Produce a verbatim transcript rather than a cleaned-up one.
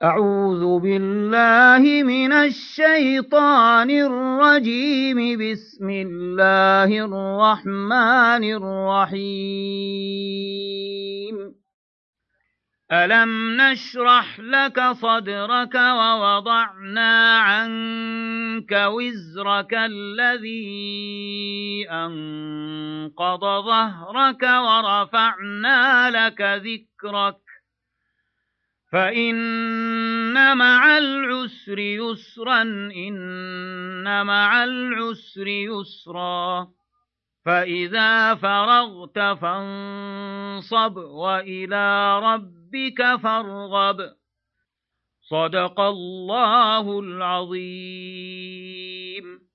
أعوذ بالله من الشيطان الرجيم. بسم الله الرحمن الرحيم. ألم نشرح لك صدرك ووضعنا عنك وزرك الذي أنقض ظهرك ورفعنا لك ذكرك فإن مع العسر يسرا إن مع العسر يسرا فإذا فرغت فانصب وإلى ربك فارغب. صدق الله العظيم.